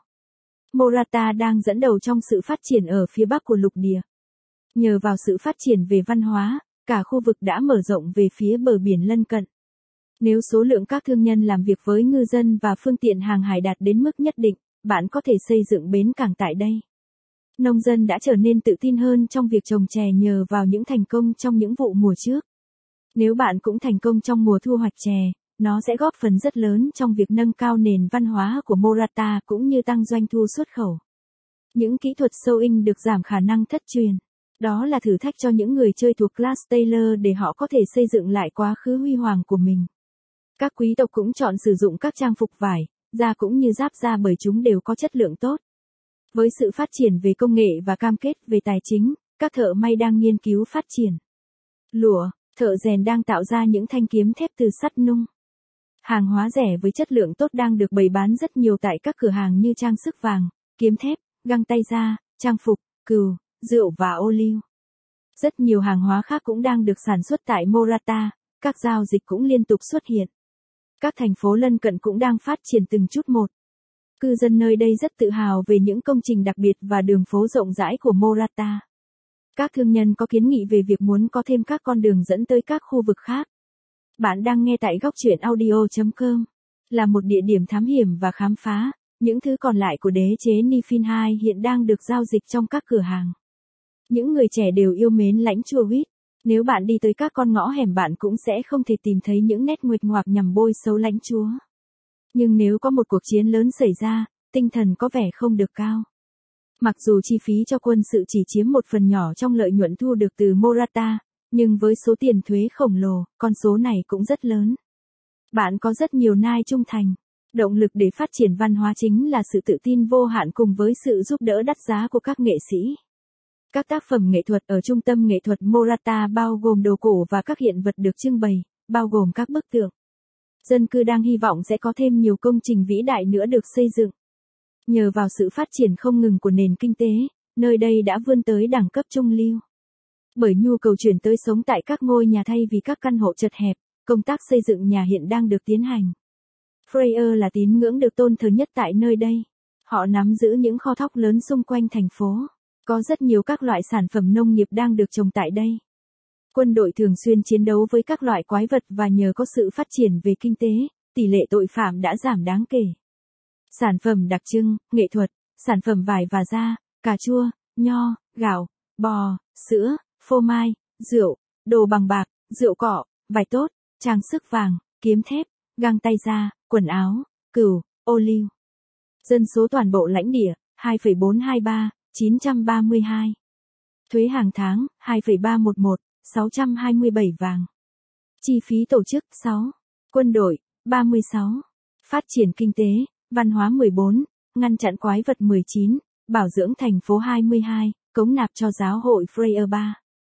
Morata đang dẫn đầu trong sự phát triển ở phía Bắc của lục địa. Nhờ vào sự phát triển về văn hóa, cả khu vực đã mở rộng về phía bờ biển lân cận. Nếu số lượng các thương nhân làm việc với ngư dân và phương tiện hàng hải đạt đến mức nhất định, bạn có thể xây dựng bến cảng tại đây. Nông dân đã trở nên tự tin hơn trong việc trồng chè nhờ vào những thành công trong những vụ mùa trước. Nếu bạn cũng thành công trong mùa thu hoạch chè, nó sẽ góp phần rất lớn trong việc nâng cao nền văn hóa của Morata cũng như tăng doanh thu xuất khẩu. Những kỹ thuật sewing được giảm khả năng thất truyền. Đó là thử thách cho những người chơi thuộc class Taylor để họ có thể xây dựng lại quá khứ huy hoàng của mình. Các quý tộc cũng chọn sử dụng các trang phục vải, da cũng như giáp da bởi chúng đều có chất lượng tốt. Với sự phát triển về công nghệ và cam kết về tài chính, các thợ may đang nghiên cứu phát triển. Lụa, thợ rèn đang tạo ra những thanh kiếm thép từ sắt nung. Hàng hóa rẻ với chất lượng tốt đang được bày bán rất nhiều tại các cửa hàng như trang sức vàng, kiếm thép, găng tay da, trang phục, cừu, rượu và ô liu. Rất nhiều hàng hóa khác cũng đang được sản xuất tại Morata, các giao dịch cũng liên tục xuất hiện. Các thành phố lân cận cũng đang phát triển từng chút một. Cư dân nơi đây rất tự hào về những công trình đặc biệt và đường phố rộng rãi của Morata. Các thương nhân có kiến nghị về việc muốn có thêm các con đường dẫn tới các khu vực khác. Bạn đang nghe tại góc truyện audio chấm com. Là một địa điểm thám hiểm và khám phá, những thứ còn lại của đế chế Nifin hai hiện đang được giao dịch trong các cửa hàng. Những người trẻ đều yêu mến lãnh chúa Reed. Nếu bạn đi tới các con ngõ hẻm bạn cũng sẽ không thể tìm thấy những nét nguệch ngoạc nhằm bôi xấu lãnh chúa. Nhưng nếu có một cuộc chiến lớn xảy ra, tinh thần có vẻ không được cao. Mặc dù chi phí cho quân sự chỉ chiếm một phần nhỏ trong lợi nhuận thu được từ Morata, nhưng với số tiền thuế khổng lồ, con số này cũng rất lớn. Bạn có rất nhiều nai trung thành. Động lực để phát triển văn hóa chính là sự tự tin vô hạn cùng với sự giúp đỡ đắt giá của các nghệ sĩ. Các tác phẩm nghệ thuật ở trung tâm nghệ thuật Morata bao gồm đồ cổ và các hiện vật được trưng bày, bao gồm các bức tượng. Dân cư đang hy vọng sẽ có thêm nhiều công trình vĩ đại nữa được xây dựng. Nhờ vào sự phát triển không ngừng của nền kinh tế, nơi đây đã vươn tới đẳng cấp trung lưu. Bởi nhu cầu chuyển tới sống tại các ngôi nhà thay vì các căn hộ chật hẹp, công tác xây dựng nhà hiện đang được tiến hành. Freya là tín ngưỡng được tôn thờ nhất tại nơi đây. Họ nắm giữ những kho thóc lớn xung quanh thành phố. Có rất nhiều các loại sản phẩm nông nghiệp đang được trồng tại đây. Quân đội thường xuyên chiến đấu với các loại quái vật và nhờ có sự phát triển về kinh tế, tỷ lệ tội phạm đã giảm đáng kể. Sản phẩm đặc trưng, nghệ thuật, sản phẩm vải và da, cà chua, nho, gạo, bò, sữa, phô mai, rượu, đồ bằng bạc, rượu cọ, vải tốt, trang sức vàng, kiếm thép, găng tay da, quần áo, cừu, ô liu. Dân số toàn bộ lãnh địa, hai phẩy bốn hai ba, chín trăm ba mươi hai. Thuế hàng tháng, hai phẩy ba một một, sáu trăm hai mươi bảy vàng. Chi phí tổ chức, sáu. Quân đội, ba mươi sáu. Phát triển kinh tế, văn hóa mười bốn, ngăn chặn quái vật mười chín, bảo dưỡng thành phố hai mươi hai, cống nạp cho giáo hội Freya ba.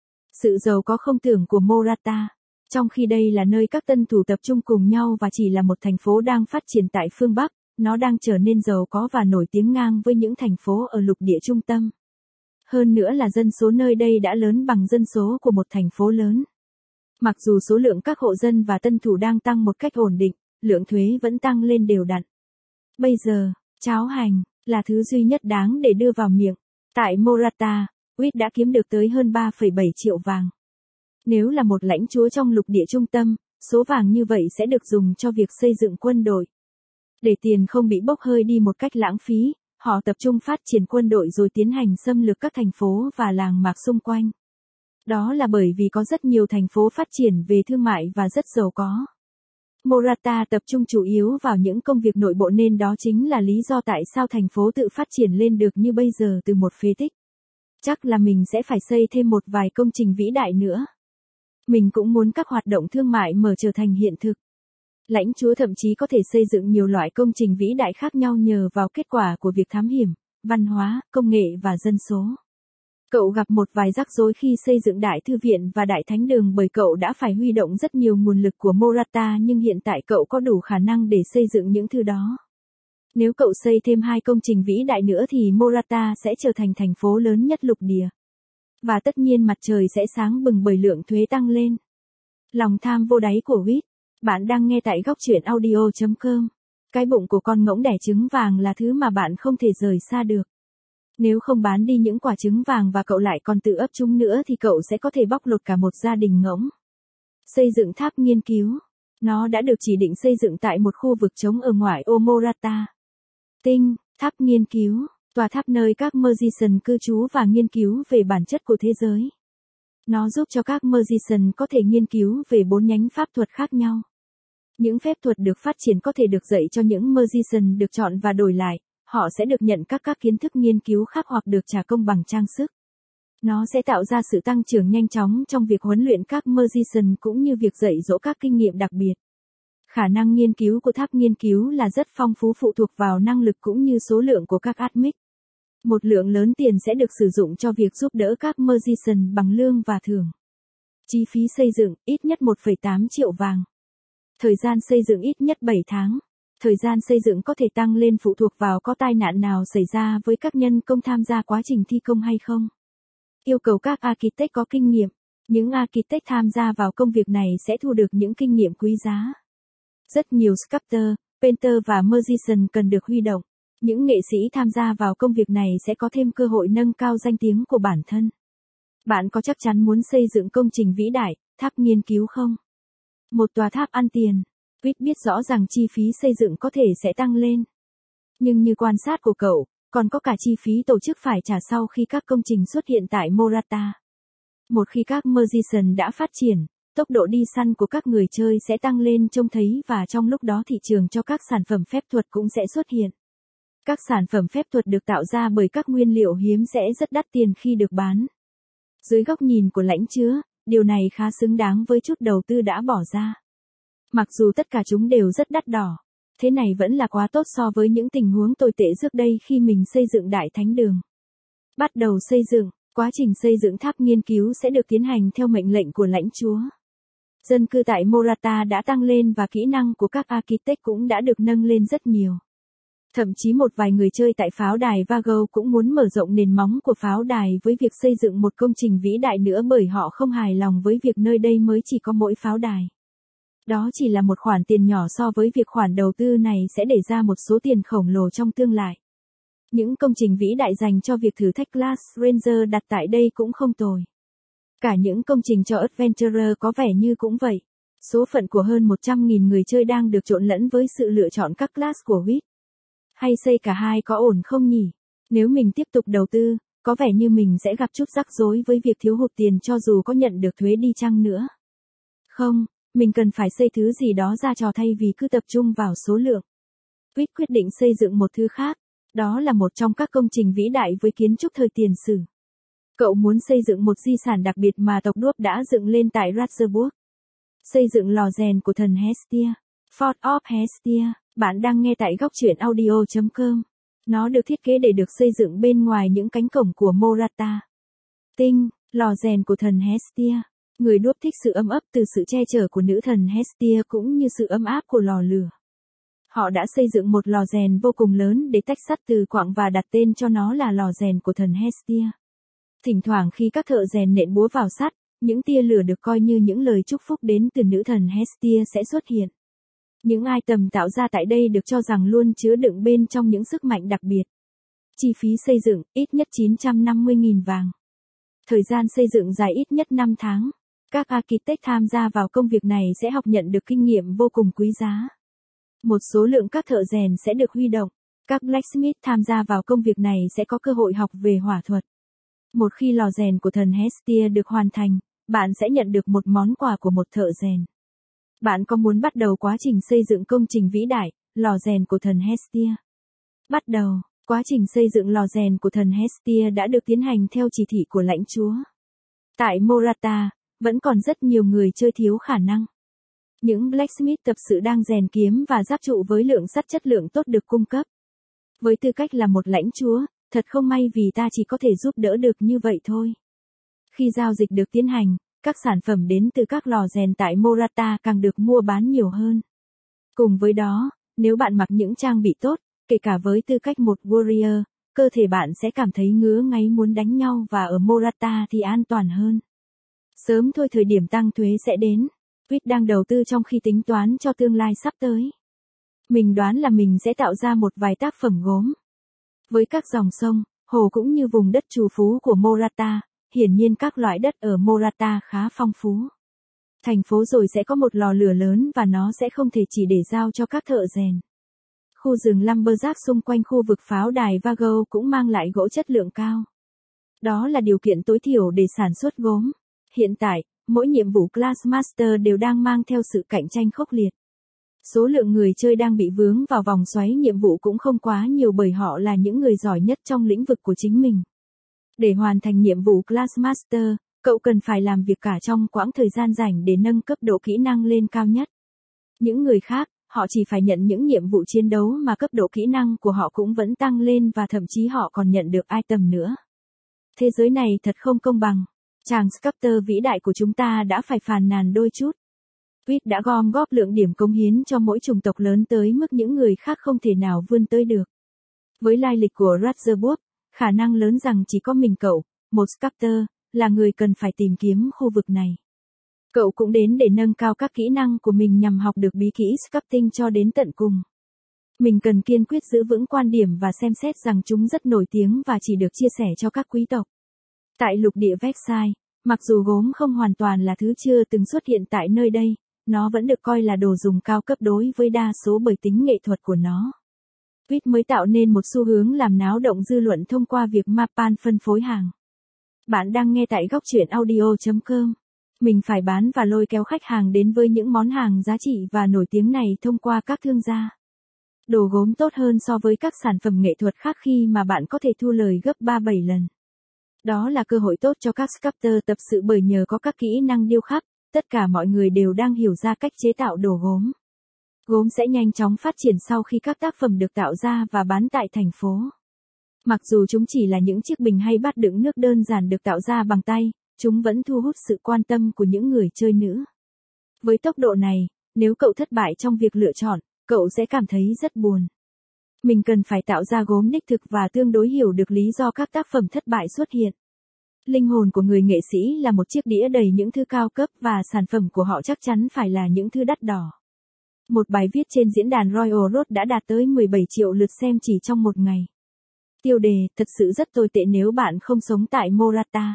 Sự giàu có không tưởng của Morata. Trong khi đây là nơi các tân thủ tập trung cùng nhau và chỉ là một thành phố đang phát triển tại phương Bắc, nó đang trở nên giàu có và nổi tiếng ngang với những thành phố ở lục địa trung tâm. Hơn nữa là dân số nơi đây đã lớn bằng dân số của một thành phố lớn. Mặc dù số lượng các hộ dân và tân thủ đang tăng một cách ổn định, lượng thuế vẫn tăng lên đều đặn. Bây giờ, cháo hành là thứ duy nhất đáng để đưa vào miệng. Tại Morata, Witt đã kiếm được tới hơn ba phẩy bảy triệu vàng. Nếu là một lãnh chúa trong lục địa trung tâm, số vàng như vậy sẽ được dùng cho việc xây dựng quân đội. Để tiền không bị bốc hơi đi một cách lãng phí, họ tập trung phát triển quân đội rồi tiến hành xâm lược các thành phố và làng mạc xung quanh. Đó là bởi vì có rất nhiều thành phố phát triển về thương mại và rất giàu có. Morata tập trung chủ yếu vào những công việc nội bộ nên đó chính là lý do tại sao thành phố tự phát triển lên được như bây giờ từ một phế tích. Chắc là mình sẽ phải xây thêm một vài công trình vĩ đại nữa. Mình cũng muốn các hoạt động thương mại mở trở thành hiện thực. Lãnh chúa thậm chí có thể xây dựng nhiều loại công trình vĩ đại khác nhau nhờ vào kết quả của việc thám hiểm, văn hóa, công nghệ và dân số. Cậu gặp một vài rắc rối khi xây dựng đại thư viện và đại thánh đường bởi cậu đã phải huy động rất nhiều nguồn lực của Morata nhưng hiện tại cậu có đủ khả năng để xây dựng những thứ đó. Nếu cậu xây thêm hai công trình vĩ đại nữa thì Morata sẽ trở thành thành phố lớn nhất lục địa. Và tất nhiên mặt trời sẽ sáng bừng bởi lượng thuế tăng lên. Lòng tham vô đáy của Witt. Bạn đang nghe tại góc truyện audio chấm com. Cái bụng của con ngỗng đẻ trứng vàng là thứ mà bạn không thể rời xa được. Nếu không bán đi những quả trứng vàng và cậu lại còn tự ấp chúng nữa thì cậu sẽ có thể bóc lột cả một gia đình ngỗng. Xây dựng tháp nghiên cứu. Nó đã được chỉ định xây dựng tại một khu vực trống ở ngoại ô Morata. Tinh, tháp nghiên cứu, tòa tháp nơi các Magician cư trú và nghiên cứu về bản chất của thế giới. Nó giúp cho các Magician có thể nghiên cứu về bốn nhánh pháp thuật khác nhau. Những phép thuật được phát triển có thể được dạy cho những Magician được chọn và đổi lại, họ sẽ được nhận các các kiến thức nghiên cứu khác hoặc được trả công bằng trang sức. Nó sẽ tạo ra sự tăng trưởng nhanh chóng trong việc huấn luyện các Magician cũng như việc dạy dỗ các kinh nghiệm đặc biệt. Khả năng nghiên cứu của tháp nghiên cứu là rất phong phú phụ thuộc vào năng lực cũng như số lượng của các admit. Một lượng lớn tiền sẽ được sử dụng cho việc giúp đỡ các Magician bằng lương và thưởng. Chi phí xây dựng, ít nhất một phẩy tám triệu vàng. Thời gian xây dựng ít nhất bảy tháng. Thời gian xây dựng có thể tăng lên phụ thuộc vào có tai nạn nào xảy ra với các nhân công tham gia quá trình thi công hay không. Yêu cầu các architect có kinh nghiệm. Những architect tham gia vào công việc này sẽ thu được những kinh nghiệm quý giá. Rất nhiều sculptor, painter và magician cần được huy động. Những nghệ sĩ tham gia vào công việc này sẽ có thêm cơ hội nâng cao danh tiếng của bản thân. Bạn có chắc chắn muốn xây dựng công trình vĩ đại, tháp nghiên cứu không? Một tòa tháp ăn tiền. Witt biết rõ rằng chi phí xây dựng có thể sẽ tăng lên. Nhưng như quan sát của cậu, còn có cả chi phí tổ chức phải trả sau khi các công trình xuất hiện tại Morata. Một khi các Magician đã phát triển, tốc độ đi săn của các người chơi sẽ tăng lên trông thấy và trong lúc đó thị trường cho các sản phẩm phép thuật cũng sẽ xuất hiện. Các sản phẩm phép thuật được tạo ra bởi các nguyên liệu hiếm sẽ rất đắt tiền khi được bán. Dưới góc nhìn của lãnh chúa, điều này khá xứng đáng với chút đầu tư đã bỏ ra. Mặc dù tất cả chúng đều rất đắt đỏ, thế này vẫn là quá tốt so với những tình huống tồi tệ trước đây khi mình xây dựng đại thánh đường. Bắt đầu xây dựng, quá trình xây dựng tháp nghiên cứu sẽ được tiến hành theo mệnh lệnh của lãnh chúa. Dân cư tại Morata đã tăng lên và kỹ năng của các architect cũng đã được nâng lên rất nhiều. Thậm chí một vài người chơi tại pháo đài Vago cũng muốn mở rộng nền móng của pháo đài với việc xây dựng một công trình vĩ đại nữa bởi họ không hài lòng với việc nơi đây mới chỉ có mỗi pháo đài. Đó chỉ là một khoản tiền nhỏ so với việc khoản đầu tư này sẽ để ra một số tiền khổng lồ trong tương lai. Những công trình vĩ đại dành cho việc thử thách Glass Ranger đặt tại đây cũng không tồi. Cả những công trình cho Adventurer có vẻ như cũng vậy. Số phận của hơn một trăm nghìn người chơi đang được trộn lẫn với sự lựa chọn các class của vê i tê. Hay xây cả hai có ổn không nhỉ? Nếu mình tiếp tục đầu tư, có vẻ như mình sẽ gặp chút rắc rối với việc thiếu hụt tiền cho dù có nhận được thuế đi chăng nữa. Không, mình cần phải xây thứ gì đó ra trò thay vì cứ tập trung vào số lượng. vê i tê quyết định xây dựng một thứ khác. Đó là một trong các công trình vĩ đại với kiến trúc thời tiền sử. Cậu muốn xây dựng một di sản đặc biệt mà tộc Đuốc đã dựng lên tại Ratzeburg. Xây dựng lò rèn của thần Hestia. Fort of Hestia. Bạn đang nghe tại góc truyện audio chấm com. Nó được thiết kế để được xây dựng bên ngoài những cánh cổng của Morata. Tinh, lò rèn của thần Hestia. Người Đuốc thích sự ấm ấp từ sự che chở của nữ thần Hestia cũng như sự ấm áp của lò lửa. Họ đã xây dựng một lò rèn vô cùng lớn để tách sắt từ quặng và đặt tên cho nó là lò rèn của thần Hestia. Thỉnh thoảng khi các thợ rèn nện búa vào sắt, những tia lửa được coi như những lời chúc phúc đến từ nữ thần Hestia sẽ xuất hiện. Những item tạo ra tại đây được cho rằng luôn chứa đựng bên trong những sức mạnh đặc biệt. Chi phí xây dựng, ít nhất chín trăm năm mươi nghìn vàng. Thời gian xây dựng dài ít nhất năm tháng. Các architect tham gia vào công việc này sẽ học nhận được kinh nghiệm vô cùng quý giá. Một số lượng các thợ rèn sẽ được huy động. Các blacksmith tham gia vào công việc này sẽ có cơ hội học về hỏa thuật. Một khi lò rèn của thần Hestia được hoàn thành, bạn sẽ nhận được một món quà của một thợ rèn. Bạn có muốn bắt đầu quá trình xây dựng công trình vĩ đại, lò rèn của thần Hestia? Bắt đầu, quá trình xây dựng lò rèn của thần Hestia đã được tiến hành theo chỉ thị của lãnh chúa. Tại Morata, vẫn còn rất nhiều người chơi thiếu khả năng. Những blacksmith tập sự đang rèn kiếm và giáp trụ với lượng sắt chất lượng tốt được cung cấp. Với tư cách là một lãnh chúa, thật không may vì ta chỉ có thể giúp đỡ được như vậy thôi. Khi giao dịch được tiến hành, các sản phẩm đến từ các lò rèn tại Morata càng được mua bán nhiều hơn. Cùng với đó, nếu bạn mặc những trang bị tốt, kể cả với tư cách một warrior, cơ thể bạn sẽ cảm thấy ngứa ngáy muốn đánh nhau và ở Morata thì an toàn hơn. Sớm thôi thời điểm tăng thuế sẽ đến. vê i tê đang đầu tư trong khi tính toán cho tương lai sắp tới. Mình đoán là mình sẽ tạo ra một vài tác phẩm gốm. Với các dòng sông, hồ cũng như vùng đất trù phú của Morata, hiển nhiên các loại đất ở Morata khá phong phú. Thành phố rồi sẽ có một lò lửa lớn và nó sẽ không thể chỉ để giao cho các thợ rèn. Khu rừng Lumberjack xung quanh khu vực pháo đài Vago cũng mang lại gỗ chất lượng cao. Đó là điều kiện tối thiểu để sản xuất gốm. Hiện tại, mỗi nhiệm vụ Classmaster đều đang mang theo sự cạnh tranh khốc liệt. Số lượng người chơi đang bị vướng vào vòng xoáy nhiệm vụ cũng không quá nhiều bởi họ là những người giỏi nhất trong lĩnh vực của chính mình. Để hoàn thành nhiệm vụ Classmaster, cậu cần phải làm việc cả trong quãng thời gian rảnh để nâng cấp độ kỹ năng lên cao nhất. Những người khác, họ chỉ phải nhận những nhiệm vụ chiến đấu mà cấp độ kỹ năng của họ cũng vẫn tăng lên và thậm chí họ còn nhận được item nữa. Thế giới này thật không công bằng. Chàng Sculptor vĩ đại của chúng ta đã phải phàn nàn đôi chút. vê i tê đã gom góp lượng điểm cống hiến cho mỗi chủng tộc lớn tới mức những người khác không thể nào vươn tới được. Với lai lịch của Ratzeburg, khả năng lớn rằng chỉ có mình cậu, một Sculptor, là người cần phải tìm kiếm khu vực này. Cậu cũng đến để nâng cao các kỹ năng của mình nhằm học được bí kỹ sculpting cho đến tận cùng. Mình cần kiên quyết giữ vững quan điểm và xem xét rằng chúng rất nổi tiếng và chỉ được chia sẻ cho các quý tộc. Tại lục địa Versailles, mặc dù gốm không hoàn toàn là thứ chưa từng xuất hiện tại nơi đây, nó vẫn được coi là đồ dùng cao cấp đối với đa số bởi tính nghệ thuật của nó. vê i tê mới tạo nên một xu hướng làm náo động dư luận thông qua việc Mapan phân phối hàng. Bạn đang nghe tại góc truyện audio chấm com. Mình phải bán và lôi kéo khách hàng đến với những món hàng giá trị và nổi tiếng này thông qua các thương gia. Đồ gốm tốt hơn so với các sản phẩm nghệ thuật khác khi mà bạn có thể thu lời gấp ba bảy lần. Đó là cơ hội tốt cho các sculptor tập sự bởi nhờ có các kỹ năng điêu khắc, tất cả mọi người đều đang hiểu ra cách chế tạo đồ gốm. Gốm sẽ nhanh chóng phát triển sau khi các tác phẩm được tạo ra và bán tại thành phố. Mặc dù chúng chỉ là những chiếc bình hay bát đựng nước đơn giản được tạo ra bằng tay, chúng vẫn thu hút sự quan tâm của những người chơi nữ. Với tốc độ này, nếu cậu thất bại trong việc lựa chọn, cậu sẽ cảm thấy rất buồn. Mình cần phải tạo ra gốm đích thực và tương đối hiểu được lý do các tác phẩm thất bại xuất hiện. Linh hồn của người nghệ sĩ là một chiếc đĩa đầy những thứ cao cấp và sản phẩm của họ chắc chắn phải là những thứ đắt đỏ. Một bài viết trên diễn đàn Royal Road đã đạt tới mười bảy triệu lượt xem chỉ trong một ngày. Tiêu đề, thật sự rất tồi tệ nếu bạn không sống tại Morata.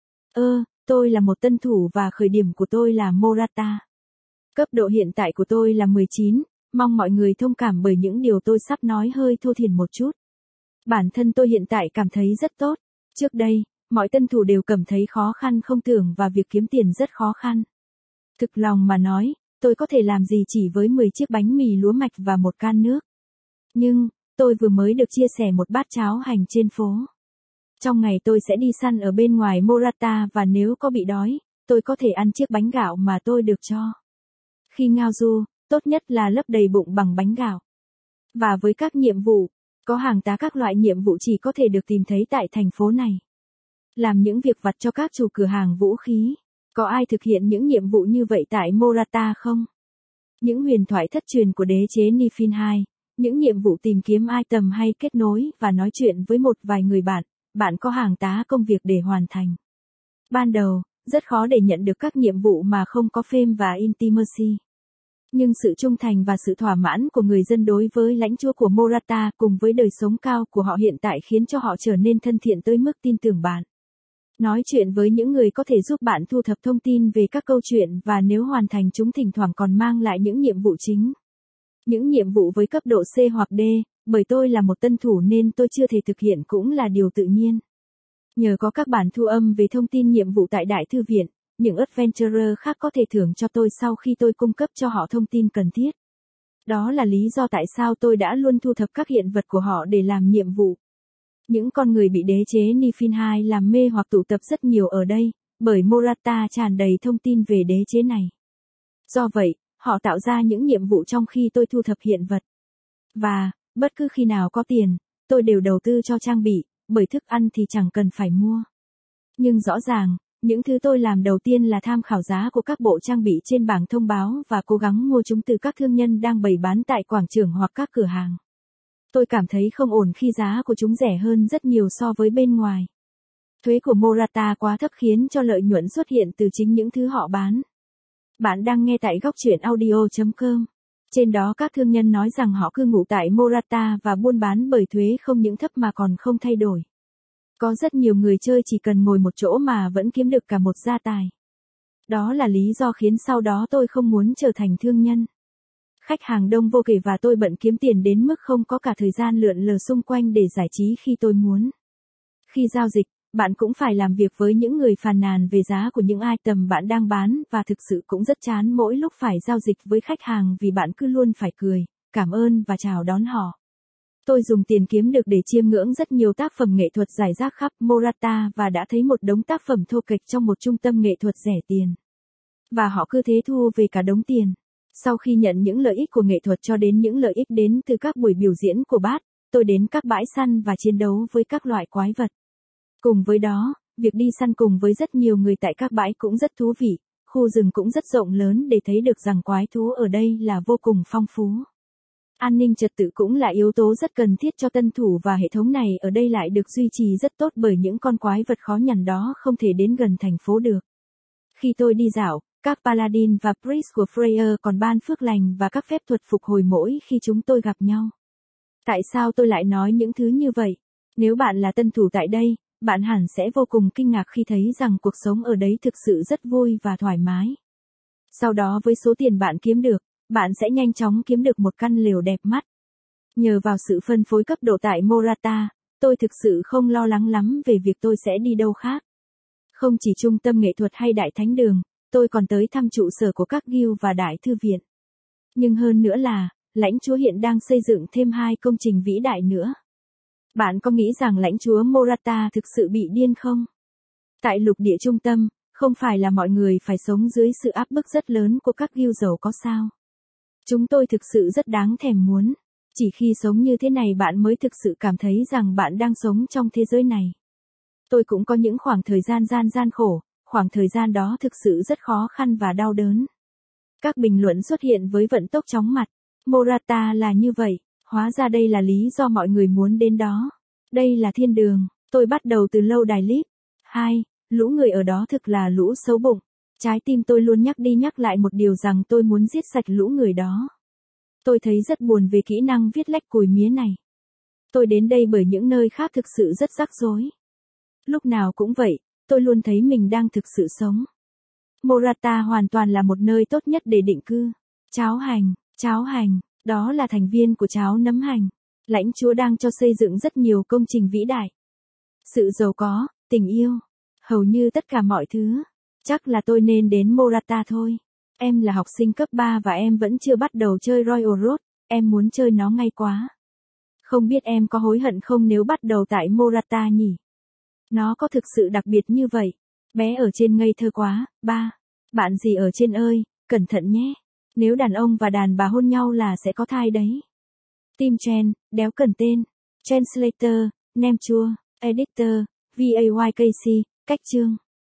Ơ, tôi là một tân thủ và khởi điểm của tôi là Morata. Cấp độ hiện tại của tôi là mười chín, mong mọi người thông cảm bởi những điều tôi sắp nói hơi thô thiển một chút. Bản thân tôi hiện tại cảm thấy rất tốt. Trước đây, mọi tân thủ đều cảm thấy khó khăn không tưởng và việc kiếm tiền rất khó khăn. Thực lòng mà nói, tôi có thể làm gì chỉ với mười chiếc bánh mì lúa mạch và một can nước. Nhưng, tôi vừa mới được chia sẻ một bát cháo hành trên phố. Trong ngày tôi sẽ đi săn ở bên ngoài Morata và nếu có bị đói, tôi có thể ăn chiếc bánh gạo mà tôi được cho. Khi ngao du, tốt nhất là lấp đầy bụng bằng bánh gạo. Và với các nhiệm vụ, có hàng tá các loại nhiệm vụ chỉ có thể được tìm thấy tại thành phố này. Làm những việc vặt cho các chủ cửa hàng vũ khí. Có ai thực hiện những nhiệm vụ như vậy tại Morata không? Những huyền thoại thất truyền của đế chế Nifin hai, những nhiệm vụ tìm kiếm item hay kết nối và nói chuyện với một vài người bạn, bạn có hàng tá công việc để hoàn thành. Ban đầu, rất khó để nhận được các nhiệm vụ mà không có fame và intimacy. Nhưng sự trung thành và sự thỏa mãn của người dân đối với lãnh chúa của Morata cùng với đời sống cao của họ hiện tại khiến cho họ trở nên thân thiện tới mức tin tưởng bạn. Nói chuyện với những người có thể giúp bạn thu thập thông tin về các câu chuyện và nếu hoàn thành chúng thỉnh thoảng còn mang lại những nhiệm vụ chính. Những nhiệm vụ với cấp độ C hoặc D, bởi tôi là một tân thủ nên tôi chưa thể thực hiện cũng là điều tự nhiên. Nhờ có các bản thu âm về thông tin nhiệm vụ tại Đại Thư viện, những adventurer khác có thể thưởng cho tôi sau khi tôi cung cấp cho họ thông tin cần thiết. Đó là lý do tại sao tôi đã luôn thu thập các hiện vật của họ để làm nhiệm vụ. Những con người bị đế chế Nifin hai làm mê hoặc tụ tập rất nhiều ở đây, bởi Morata tràn đầy thông tin về đế chế này. Do vậy, họ tạo ra những nhiệm vụ trong khi tôi thu thập hiện vật. Và, bất cứ khi nào có tiền, tôi đều đầu tư cho trang bị, bởi thức ăn thì chẳng cần phải mua. Nhưng rõ ràng, những thứ tôi làm đầu tiên là tham khảo giá của các bộ trang bị trên bảng thông báo và cố gắng mua chúng từ các thương nhân đang bày bán tại quảng trường hoặc các cửa hàng. Tôi cảm thấy không ổn khi giá của chúng rẻ hơn rất nhiều so với bên ngoài. Thuế của Morata quá thấp khiến cho lợi nhuận xuất hiện từ chính những thứ họ bán. Bạn đang nghe tại góc truyện audio chấm com. Trên đó các thương nhân nói rằng họ cư ngụ tại Morata và buôn bán bởi thuế không những thấp mà còn không thay đổi. Có rất nhiều người chơi chỉ cần ngồi một chỗ mà vẫn kiếm được cả một gia tài. Đó là lý do khiến sau đó tôi không muốn trở thành thương nhân. Khách hàng đông vô kể và tôi bận kiếm tiền đến mức không có cả thời gian lượn lờ xung quanh để giải trí khi tôi muốn. Khi giao dịch, bạn cũng phải làm việc với những người phàn nàn về giá của những item bạn đang bán và thực sự cũng rất chán mỗi lúc phải giao dịch với khách hàng vì bạn cứ luôn phải cười, cảm ơn và chào đón họ. Tôi dùng tiền kiếm được để chiêm ngưỡng rất nhiều tác phẩm nghệ thuật rải rác khắp Morata và đã thấy một đống tác phẩm thô kệch trong một trung tâm nghệ thuật rẻ tiền. Và họ cứ thế thu về cả đống tiền. Sau khi nhận những lợi ích của nghệ thuật cho đến những lợi ích đến từ các buổi biểu diễn của bát, tôi đến các bãi săn và chiến đấu với các loại quái vật. Cùng với đó, việc đi săn cùng với rất nhiều người tại các bãi cũng rất thú vị, khu rừng cũng rất rộng lớn để thấy được rằng quái thú ở đây là vô cùng phong phú. An ninh trật tự cũng là yếu tố rất cần thiết cho tân thủ và hệ thống này ở đây lại được duy trì rất tốt bởi những con quái vật khó nhằn đó không thể đến gần thành phố được. Khi tôi đi dạo, các Paladin và Priest của Freyr còn ban phước lành và các phép thuật phục hồi mỗi khi chúng tôi gặp nhau. Tại sao tôi lại nói những thứ như vậy? Nếu bạn là tân thủ tại đây, bạn hẳn sẽ vô cùng kinh ngạc khi thấy rằng cuộc sống ở đấy thực sự rất vui và thoải mái. Sau đó với số tiền bạn kiếm được, bạn sẽ nhanh chóng kiếm được một căn lều đẹp mắt. Nhờ vào sự phân phối cấp độ tại Morata, tôi thực sự không lo lắng lắm về việc tôi sẽ đi đâu khác. Không chỉ trung tâm nghệ thuật hay đại thánh đường, tôi còn tới thăm trụ sở của các guild và đại thư viện. Nhưng hơn nữa là, lãnh chúa hiện đang xây dựng thêm hai công trình vĩ đại nữa. Bạn có nghĩ rằng lãnh chúa Morata thực sự bị điên không? Tại lục địa trung tâm, không phải là mọi người phải sống dưới sự áp bức rất lớn của các guild giàu có sao? Chúng tôi thực sự rất đáng thèm muốn. Chỉ khi sống như thế này bạn mới thực sự cảm thấy rằng bạn đang sống trong thế giới này. Tôi cũng có những khoảng thời gian gian gian khổ, khoảng thời gian đó thực sự rất khó khăn và đau đớn. Các bình luận xuất hiện với vận tốc chóng mặt. Morata là như vậy, Hóa ra đây là lý do mọi người muốn đến đó. Đây là thiên đường, tôi bắt đầu từ lâu đài líp. hai. Lũ người ở đó thực là lũ xấu bụng. Trái tim tôi luôn nhắc đi nhắc lại một điều rằng tôi muốn giết sạch lũ người đó. Tôi thấy rất buồn về kỹ năng viết lách cùi mía này. Tôi đến đây bởi những nơi khác thực sự rất rắc rối. Lúc nào cũng vậy, tôi luôn thấy mình đang thực sự sống. Morata hoàn toàn là một nơi tốt nhất để định cư. Cháo hành, cháo hành, đó là thành viên của cháo nấm hành. Lãnh chúa đang cho xây dựng rất nhiều công trình vĩ đại. Sự giàu có, tình yêu, hầu như tất cả mọi thứ. Chắc là tôi nên đến Morata thôi. Em là học sinh cấp ba và em vẫn chưa bắt đầu chơi Royal Road, em muốn chơi nó ngay quá. Không biết em có hối hận không nếu bắt đầu tại Morata nhỉ? Nó có thực sự đặc biệt như vậy? Bé ở trên ngây thơ quá. ba. Bạn gì ở trên ơi, cẩn thận nhé. Nếu đàn ông và đàn bà hôn nhau là sẽ có thai đấy. Tim Chen, đéo cần tên. Translator, Nem Chua, Editor, vaycc, cách chương.